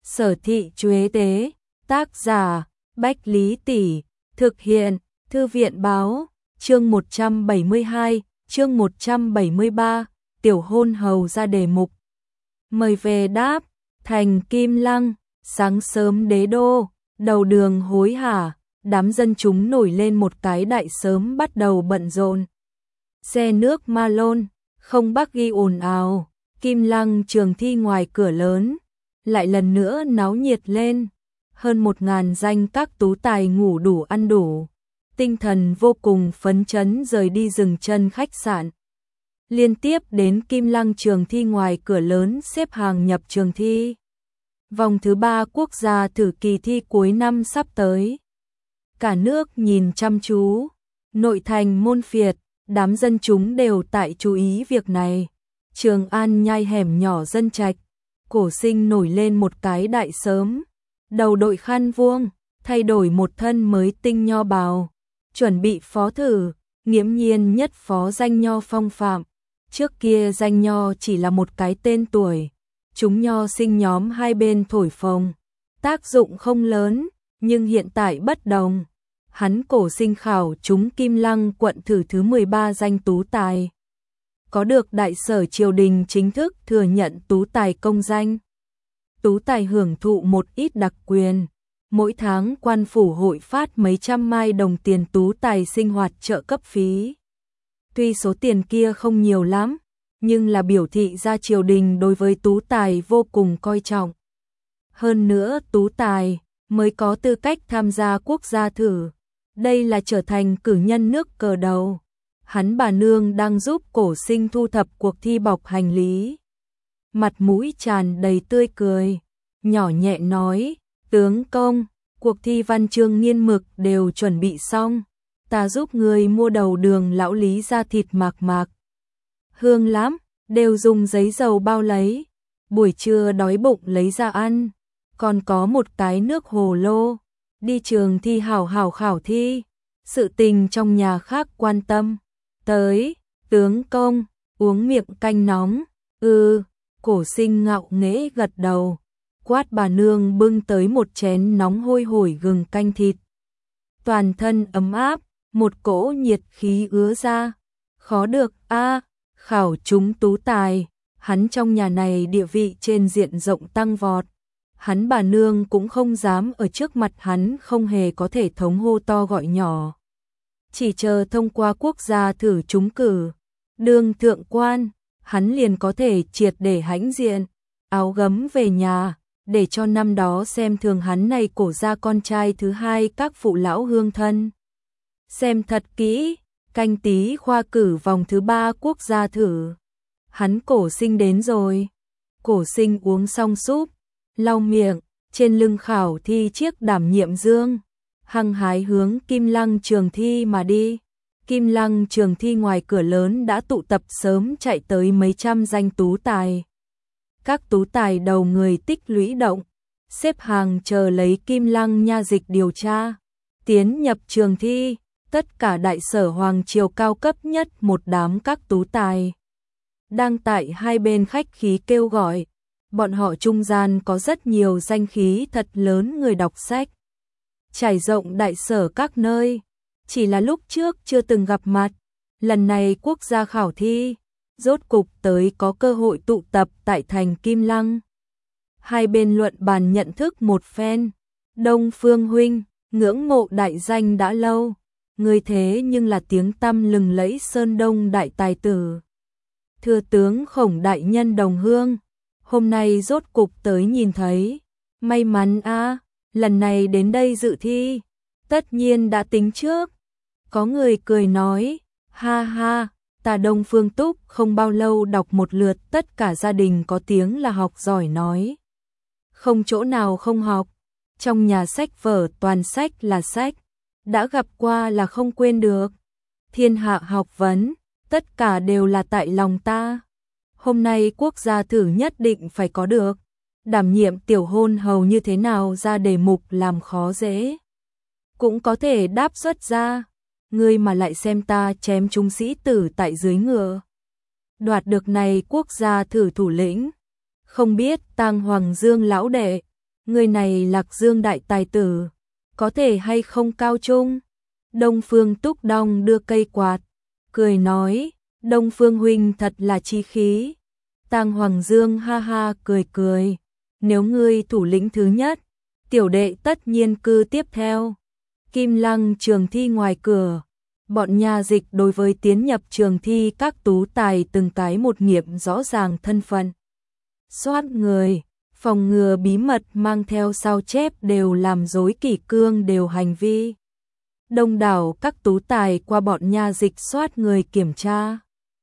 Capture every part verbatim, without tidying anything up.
Sở thị Chuế tế, tác giả, Bách Lý Tỷ, thực hiện, Thư viện báo, chương một trăm bảy mươi hai, chương một trăm bảy mươi ba, tiểu hôn hầu ra đề mục. Mời về đáp, thành Kim Lăng, sáng sớm đế đô, đầu đường hối hả, đám dân chúng nổi lên một cái đại sớm bắt đầu bận rộn. Xe nước ma lôn, không bác ghi ồn ào, Kim Lăng trường thi ngoài cửa lớn, lại lần nữa náo nhiệt lên, hơn một ngàn danh các tú tài ngủ đủ ăn đủ, tinh thần vô cùng phấn chấn rời đi dừng chân khách sạn. Liên tiếp đến Kim Lăng trường thi ngoài cửa lớn xếp hàng nhập trường thi. Vòng thứ ba quốc gia thử kỳ thi cuối năm sắp tới. Cả nước nhìn chăm chú, nội thành môn phiệt, đám dân chúng đều tại chú ý việc này. Trường An nhai hẻm nhỏ dân trạch, Cổ Sinh nổi lên một cái đại sớm, đầu đội khăn vuông, thay đổi một thân mới tinh nho bào, chuẩn bị phó thử, nghiễm nhiên nhất phó danh nho phong phạm. Trước kia danh nho chỉ là một cái tên tuổi, chúng nho sinh nhóm hai bên thổi phồng, tác dụng không lớn, nhưng hiện tại bất đồng. Hắn Cổ Sinh khảo chúng Kim Lăng quận thử thứ mười ba danh tú tài. Có được đại sở triều đình chính thức thừa nhận tú tài công danh. Tú tài hưởng thụ một ít đặc quyền, mỗi tháng quan phủ hội phát mấy trăm mai đồng tiền tú tài sinh hoạt trợ cấp phí. Tuy số tiền kia không nhiều lắm, nhưng là biểu thị ra triều đình đối với tú tài vô cùng coi trọng. Hơn nữa tú tài mới có tư cách tham gia quốc gia thử, đây là trở thành cử nhân nước cờ đầu. Hắn bà nương đang giúp Cổ Sinh thu thập cuộc thi bọc hành lý. Mặt mũi tràn đầy tươi cười, nhỏ nhẹ nói, tướng công, cuộc thi văn chương nghiên mực đều chuẩn bị xong, ta giúp người mua đầu đường lão lý ra thịt mạc mạc. Hương lắm, đều dùng giấy dầu bao lấy, buổi trưa đói bụng lấy ra ăn, còn có một cái nước hồ lô, đi trường thi hảo hảo khảo thi, sự tình trong nhà khác quan tâm. Tới, tướng công, uống miệng canh nóng, ừ, Cổ Sinh ngạo nghễ gật đầu, quát bà nương bưng tới một chén nóng hôi hổi gừng canh thịt. Toàn thân ấm áp, một cỗ nhiệt khí ứa ra, khó được a, khảo chúng tú tài, hắn trong nhà này địa vị trên diện rộng tăng vọt. Hắn bà nương cũng không dám ở trước mặt hắn không hề có thể thống hô to gọi nhỏ. Chỉ chờ thông qua quốc gia thử trúng cử, đương thượng quan, hắn liền có thể triệt để hãnh diện, áo gấm về nhà, để cho năm đó xem thường hắn này Cổ gia con trai thứ hai các phụ lão hương thân. Xem thật kỹ, canh tí khoa cử vòng thứ ba quốc gia thử. Hắn Cổ Sinh đến rồi. Cổ Sinh uống xong súp, lau miệng, trên lưng khảo thi chiếc đảm nhiệm dương, hăng hái hướng Kim Lăng trường thi mà đi. Kim Lăng trường thi ngoài cửa lớn đã tụ tập sớm chạy tới mấy trăm danh tú tài. Các tú tài đầu người tích lũy động, xếp hàng chờ lấy Kim Lăng nha dịch điều tra, tiến nhập trường thi. Tất cả đại sở hoàng triều cao cấp nhất một đám các tú tài đang tại hai bên khách khí kêu gọi. Bọn họ trung gian có rất nhiều danh khí thật lớn người đọc sách, trải rộng đại sở các nơi, chỉ là lúc trước chưa từng gặp mặt. Lần này quốc gia khảo thi, rốt cục tới có cơ hội tụ tập tại thành Kim Lăng. Hai bên luận bàn nhận thức một phen. Đông Phương huynh, ngưỡng mộ đại danh đã lâu, người thế nhưng là tiếng tăm lừng lẫy Sơn Đông đại tài tử. Thừa tướng Khổng đại nhân đồng hương, hôm nay rốt cục tới nhìn thấy, may mắn a, lần này đến đây dự thi, tất nhiên đã tính trước. Có người cười nói, ha ha, ta Đông Phương Túc không bao lâu đọc một lượt tất cả gia đình có tiếng là học giỏi nói. Không chỗ nào không học, trong nhà sách vở toàn sách là sách, đã gặp qua là không quên được. Thiên hạ học vấn, tất cả đều là tại lòng ta. Hôm nay quốc gia thử nhất định phải có được. Đảm nhiệm tiểu hôn hầu như thế nào ra đề mục làm khó dễ, cũng có thể đáp xuất ra. Ngươi mà lại xem ta chém chúng sĩ tử tại dưới ngựa, đoạt được này quốc gia thử thủ lĩnh, không biết Tang Hoàng Dương lão đệ, người này Lạc Dương đại tài tử, có thể hay không cao trung? Đông Phương Túc Đong đưa cây quạt, cười nói, Đông Phương huynh thật là chi khí. Tang Hoàng Dương ha ha cười cười, nếu ngươi thủ lĩnh thứ nhất, tiểu đệ tất nhiên cư tiếp theo. Kim Lăng trường thi ngoài cửa, bọn nha dịch đối với tiến nhập trường thi các tú tài từng cái một nghiệm rõ ràng thân phận. Soát người, phòng ngừa bí mật mang theo sao chép đều làm rối kỷ cương đều hành vi. Đông đảo các tú tài qua bọn nha dịch soát người kiểm tra.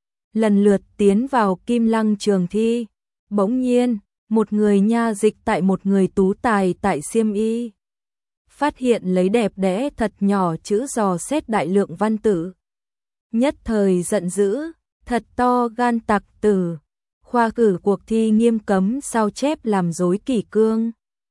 Lần lượt tiến vào Kim Lăng trường thi, bỗng nhiên, một người nha dịch tại một người tú tài tại xiêm y. Phát hiện lấy đẹp đẽ thật nhỏ chữ dò xét đại lượng văn tự. Nhất thời giận dữ, thật to gan tặc tử. Khoa cử cuộc thi nghiêm cấm sao chép làm rối kỷ cương.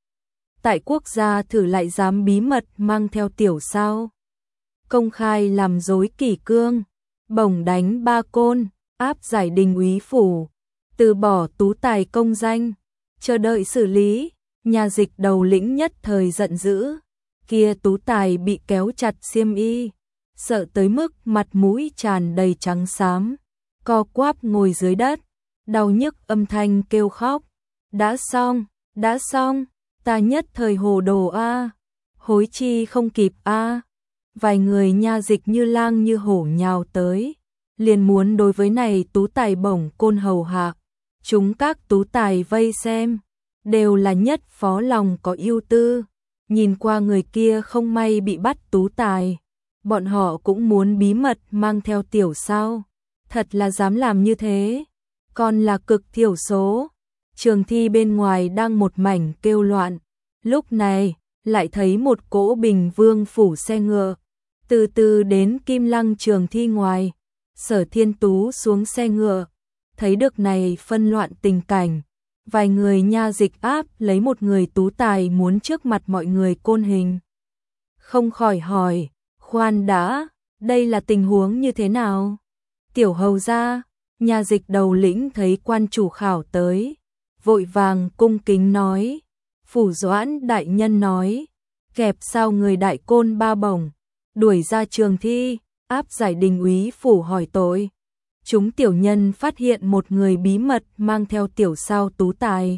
Tại quốc gia thử lại dám bí mật mang theo tiểu sao. Công khai làm rối kỷ cương, bổng đánh ba côn, áp giải đình úy phủ, từ bỏ tú tài công danh, chờ đợi xử lý. Nhà dịch đầu lĩnh nhất thời giận dữ, kia tú tài bị kéo chặt xiêm y, sợ tới mức mặt mũi tràn đầy trắng xám, co quắp ngồi dưới đất, đau nhức âm thanh kêu khóc. Đã xong, đã xong, ta nhất thời hồ đồ a, hối chi không kịp a. Vài người nha dịch như lang như hổ nhào tới, liền muốn đối với này tú tài bổng côn hầu hạ. Chúng các tú tài vây xem, đều là nhất phó lòng có ưu tư, nhìn qua người kia không may bị bắt tú tài, bọn họ cũng muốn bí mật mang theo tiểu sao, thật là dám làm như thế, còn là cực thiểu số. Trường thi bên ngoài đang một mảnh kêu loạn, lúc này lại thấy một cỗ Bình Vương phủ xe ngựa, từ từ đến Kim Lăng trường thi ngoài. Sở Thiên Tú xuống xe ngựa, thấy được này phân loạn tình cảnh, vài người nha dịch áp lấy một người tú tài muốn trước mặt mọi người côn hình. Không khỏi hỏi, khoan đã, đây là tình huống như thế nào? Tiểu hầu gia, nha dịch đầu lĩnh thấy quan chủ khảo tới, vội vàng cung kính nói, Phủ Doãn đại nhân nói, kẹp sao người đại côn ba bổng, đuổi ra trường thi, áp giải đình úy phủ hỏi tội. Chúng tiểu nhân phát hiện một người bí mật mang theo tiểu sao tú tài,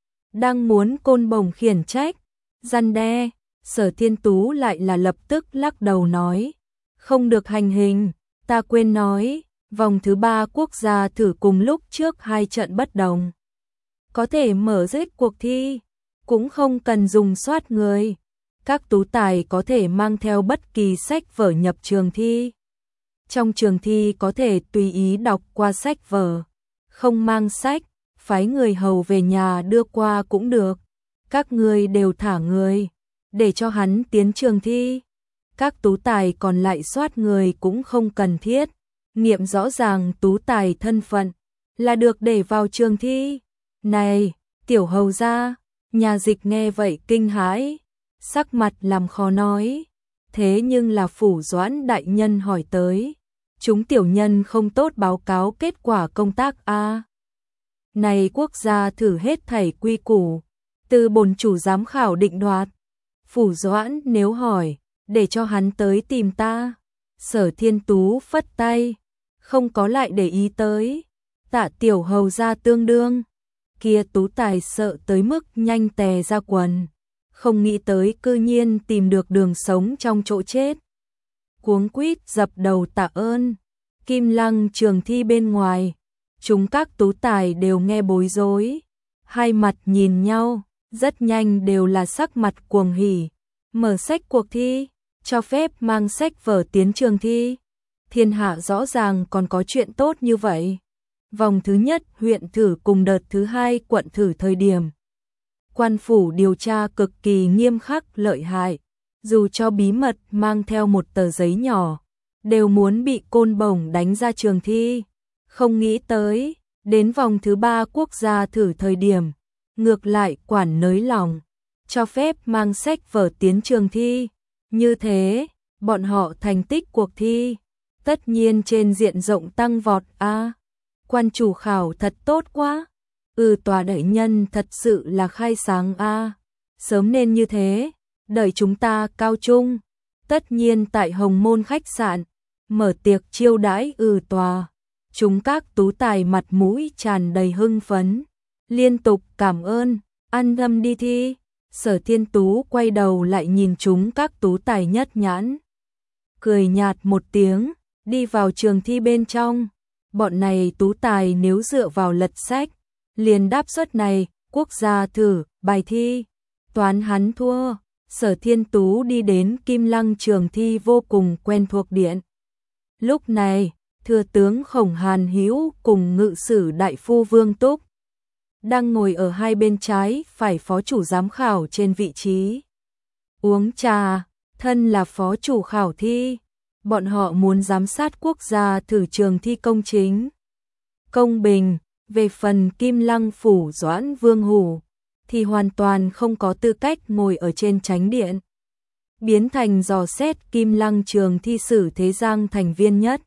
đang muốn côn bổng khiển trách, răn đe. Sở Thiên Tú lại là lập tức lắc đầu nói, không được hành hình, ta quên nói, vòng thứ ba quốc gia thử cùng lúc trước hai trận bất đồng, có thể mở rết cuộc thi, cũng không cần dùng soát người. Các tú tài có thể mang theo bất kỳ sách vở nhập trường thi. Trong trường thi có thể tùy ý đọc qua sách vở, không mang sách, phái người hầu về nhà đưa qua cũng được. Các người đều thả người, để cho hắn tiến trường thi. Các tú tài còn lại soát người cũng không cần thiết, nghiệm rõ ràng tú tài thân phận, là được để vào trường thi. Này, tiểu hầu gia, nhà dịch nghe vậy kinh hãi, sắc mặt làm khó nói, thế nhưng là Phủ Doãn đại nhân hỏi tới, chúng tiểu nhân không tốt báo cáo kết quả công tác a. Này quốc gia thử hết thảy quy củ, từ bổn chủ giám khảo định đoạt. Phủ Doãn nếu hỏi, để cho hắn tới tìm ta. Sở Thiên Tú phất tay, không có lại để ý tới. Tạ tiểu hầu gia tương đương, kia tú tài sợ tới mức nhanh tè ra quần, không nghĩ tới cư nhiên tìm được đường sống trong chỗ chết. Cuống quýt dập đầu tạ ơn. Kim Lăng trường thi bên ngoài, chúng các tú tài đều nghe bối rối, hai mặt nhìn nhau, rất nhanh đều là sắc mặt cuồng hỉ. Mở sách cuộc thi, cho phép mang sách vở tiến trường thi. Thiên hạ rõ ràng còn có chuyện tốt như vậy. Vòng thứ nhất huyện thử cùng đợt thứ hai quận thử thời điểm, quan phủ điều tra cực kỳ nghiêm khắc lợi hại, dù cho bí mật mang theo một tờ giấy nhỏ, đều muốn bị côn bổng đánh ra trường thi. Không nghĩ tới, đến vòng thứ ba quốc gia thử thời điểm, ngược lại quản nới lỏng, cho phép mang sách vở tiến trường thi. Như thế, bọn họ thành tích cuộc thi, tất nhiên trên diện rộng tăng vọt a. À, quan chủ khảo thật tốt quá. Ừ, tòa đại nhân thật sự là khai sáng a. À, sớm nên như thế, đợi chúng ta cao trung, tất nhiên tại Hồng Môn khách sạn, mở tiệc chiêu đãi ừ tòa. Chúng các tú tài mặt mũi tràn đầy hưng phấn, liên tục cảm ơn, an tâm đi thi. Sở Thiên Tú quay đầu lại nhìn chúng các tú tài nhất nhãn, cười nhạt một tiếng, đi vào trường thi bên trong. Bọn này tú tài nếu dựa vào lật sách, liền đáp suất này, quốc gia thử, bài thi, toán hắn thua. Sở Thiên Tú đi đến Kim Lăng trường thi vô cùng quen thuộc điện. Lúc này, thừa tướng Khổng Hàn Hữu cùng ngự sử đại phu Vương Túc đang ngồi ở hai bên trái phải phó chủ giám khảo trên vị trí uống trà, thân là phó chủ khảo thi. Bọn họ muốn giám sát quốc gia thử trường thi công chính, công bình. Về phần Kim Lăng phủ Doãn Vương Hủ thì hoàn toàn không có tư cách ngồi ở trên chánh điện, biến thành dò xét Kim Lăng trường thi sử thế giang thành viên nhất,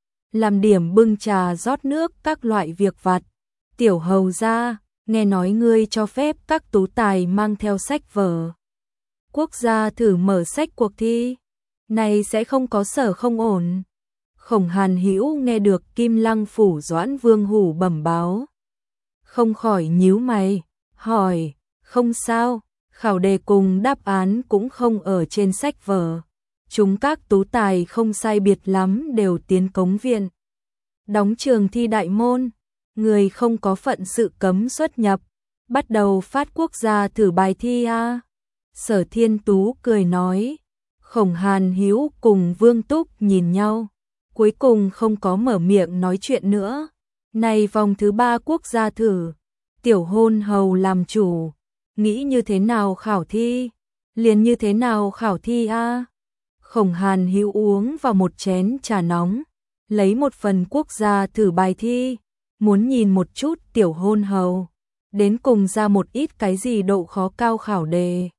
làm điểm bưng trà rót nước các loại việc vặt. Tiểu hầu gia, nghe nói ngươi cho phép các tú tài mang theo sách vở quốc gia thử mở sách cuộc thi, này sẽ không có sở không ổn. Khổng Hàn Hữu nghe được Kim Lăng phủ Doãn Vương Hủ bẩm báo, không khỏi nhíu mày, hỏi, không sao, khảo đề cùng đáp án cũng không ở trên sách vở. Chúng các tú tài không sai biệt lắm đều tiến cống viện, đóng trường thi đại môn, người không có phận sự cấm xuất nhập, bắt đầu phát quốc gia thử bài thi a. Sở Thiên Tú cười nói. Khổng Hàn Hữu cùng Vương Túc nhìn nhau, cuối cùng không có mở miệng nói chuyện nữa. Này vòng thứ ba quốc gia thử, tiểu hôn hầu làm chủ, nghĩ như thế nào khảo thi, liền như thế nào khảo thi a. Khổng Hàn Hữu uống vào một chén trà nóng, lấy một phần quốc gia thử bài thi, muốn nhìn một chút tiểu hôn hầu, đến cùng ra một ít cái gì độ khó cao khảo đề.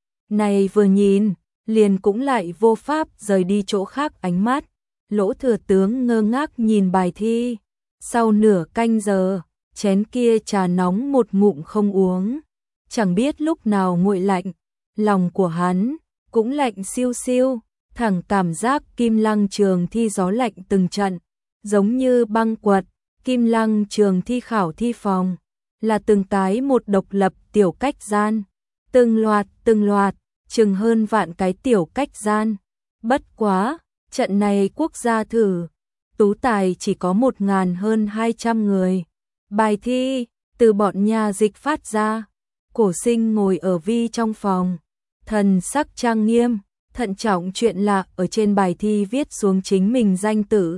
Này vừa nhìn, liền cũng lại vô pháp rời đi chỗ khác ánh mắt. Lỗ thừa tướng ngơ ngác nhìn bài thi, sau nửa canh giờ, chén kia trà nóng một ngụm không uống, chẳng biết lúc nào nguội lạnh, lòng của hắn cũng lạnh siêu siêu, thẳng cảm giác Kim Lăng trường thi gió lạnh từng trận, giống như băng quật. Kim Lăng trường thi khảo thi phòng là từng cái một độc lập tiểu cách gian, từng loạt từng loạt, chừng hơn vạn cái tiểu cách gian. Bất quá, trận này quốc gia thử, tú tài chỉ có một ngàn hơn hai trăm người. Bài thi, từ bọn nhà dịch phát ra, Cổ Sinh ngồi ở vi trong phòng, thần sắc trang nghiêm, thận trọng chuyện lạ ở trên bài thi viết xuống chính mình danh tự.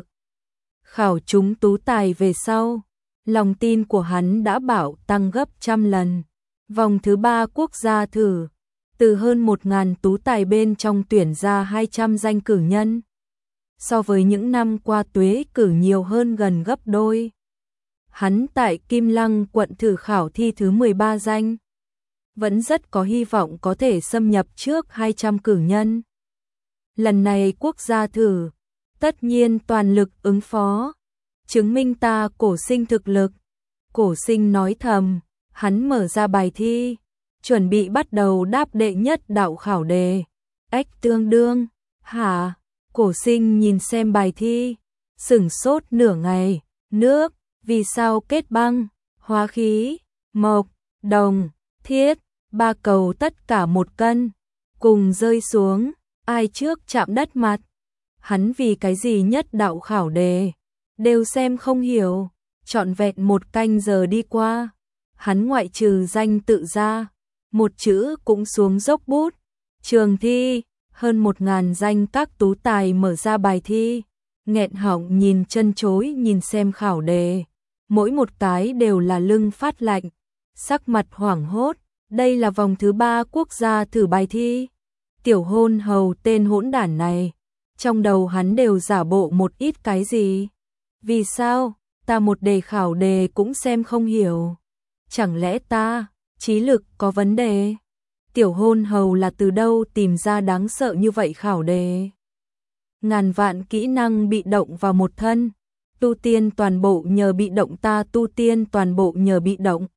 Khảo chúng tú tài về sau, lòng tin của hắn đã bảo tăng gấp trăm lần. Vòng thứ ba quốc gia thử, từ hơn một ngàn tú tài bên trong tuyển ra hai trăm danh cử nhân. So với những năm qua tuế cử nhiều hơn gần gấp đôi. Hắn tại Kim Lăng quận thử khảo thi thứ mười ba danh, vẫn rất có hy vọng có thể xâm nhập trước hai trăm cử nhân. Lần này quốc gia thử, tất nhiên toàn lực ứng phó, chứng minh ta Cổ Sinh thực lực. Cổ Sinh nói thầm, hắn mở ra bài thi, chuẩn bị bắt đầu đáp đệ nhất đạo khảo đề. Ếch tương đương, hả? Cổ Sinh nhìn xem bài thi, sửng sốt nửa ngày. Nước, vì sao kết băng, hóa khí, mộc, đồng, thiết, ba cầu tất cả một cân, cùng rơi xuống, ai trước chạm đất mặt. Hắn vì cái gì nhất đạo khảo đề, đều xem không hiểu, trọn vẹn một canh giờ đi qua. Hắn ngoại trừ danh tự ra, một chữ cũng xuống dốc bút. Trường thi, hơn một ngàn danh các tú tài mở ra bài thi, nghẹn họng nhìn chân chối nhìn xem khảo đề. Mỗi một cái đều là lưng phát lạnh, sắc mặt hoảng hốt. Đây là vòng thứ ba quốc gia thử bài thi. Tiểu hôn hầu tên hỗn đản này, trong đầu hắn đều giả bộ một ít cái gì. Vì sao, ta một đề khảo đề cũng xem không hiểu. Chẳng lẽ ta, trí lực có vấn đề? Tiểu hôn hầu là từ đâu tìm ra đáng sợ như vậy khảo đề? Ngàn vạn kỹ năng bị động vào một thân, tu tiên toàn bộ nhờ bị động, ta tu tiên toàn bộ nhờ bị động.